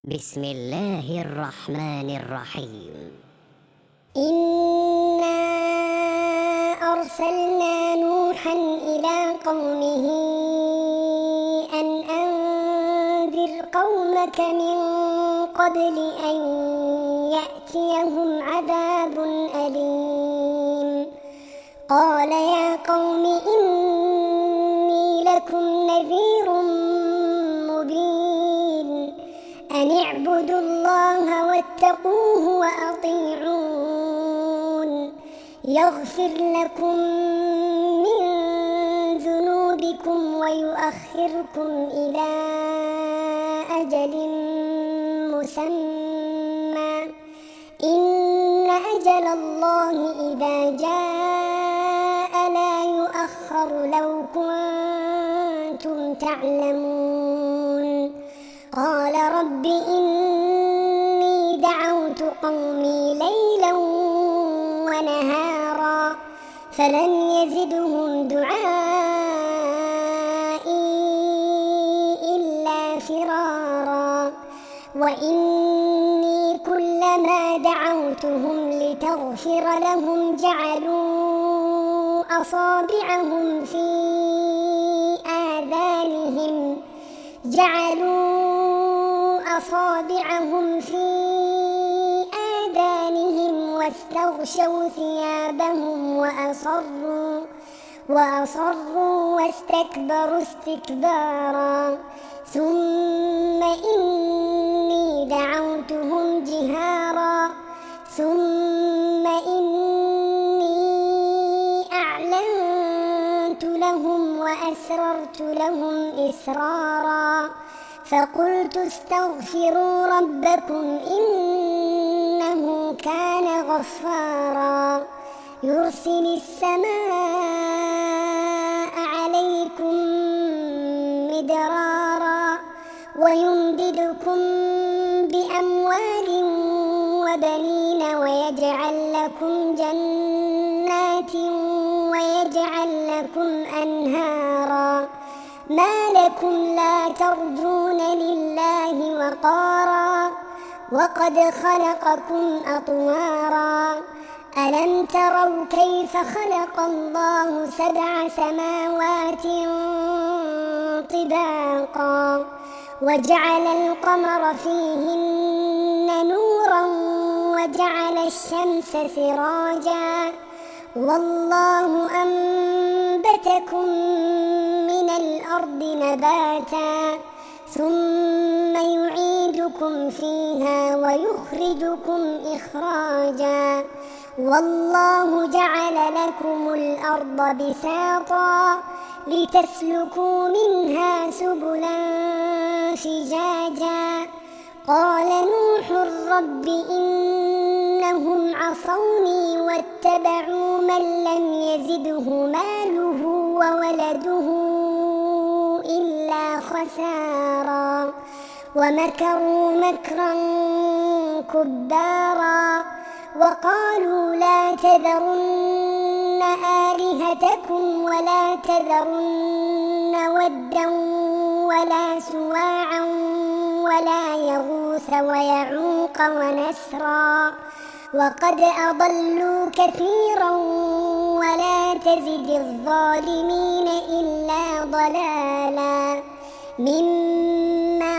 بسم الله الرحمن الرحيم. إنا أرسلنا نوحا إلى قومه أن أنذر قومك من قبل أن يأتيهم عذاب أليم. قال يا قوم إني لكم نذير مبين أن اعبدوا الله واتقوه وأطيعون يغفر لكم من ذنوبكم ويؤخركم إلى أجل مسمى إن أجل الله إذا جاء لا يؤخر لو كنتم تعلمون. قال رب إني دعوت قومي ليلا ونهارا فلن يزدهم دعائي إلا فرارا وإني كلما دعوتهم لتغفر لهم جعلوا أصابعهم في آذانهم واستغشوا ثيابهم وأصروا واستكبروا استكبارا ثم إني دعوتهم جهارا ثم إني أعلنت لهم وأسررت لهم إسرارا فقلت استغفروا ربكم إنه كان غفارا يرسل السماء عليكم مدرارا ويمددكم بأموال وبنين ويجعل لكم جنات ويجعل لكم أنهارا ما لكم لا ترجون لله وقارا وقد خلقكم أطوارا ألم تروا كيف خلق الله 7 سماوات طباقا وجعل القمر فيهن نورا وجعل الشمس سراجا والله أنبتكم من الأرض نباتا ثم يعيدكم فيها ويخرجكم إخراجا والله جعل لكم الأرض بساطا لتسلكوا منها سبلا فجاجا قال نوح رب إنهم عصوني واتبعوا من لم يزده ماله وولده إلا خسارا ومكروا مكرا كبارا وقالوا لا تذرن آلهتكم ولا تذرن ودا ولا سواعا ولا يغوث ويعوق ونسرا وقد أضلوا كثيرا ولا تزد الظالمين إلا ضلالا مما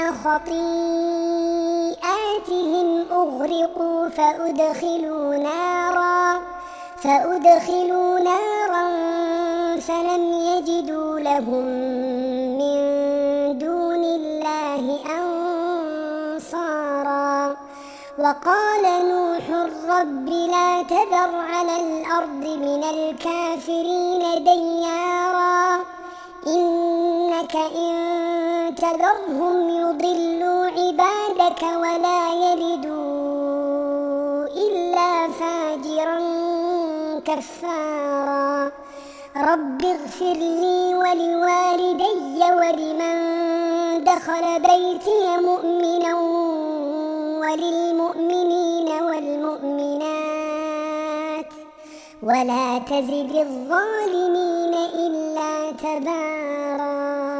خطيئاتهم أغرقوا فأدخلوا نارا فلم يجدوا لهم من دون الله أنصارا وقال نوح رب لا تذر على الأرض من الكافرين ديارا إنك إن تذرهم يضلوا عبادك ولا يلدوا إلا فاجرا كفارا رب اغفر لي ولوالدي ولمن دخل بيتي مؤمنا وللمؤمنين والمؤمنات ولا تزد الظالمين إلا تبارا.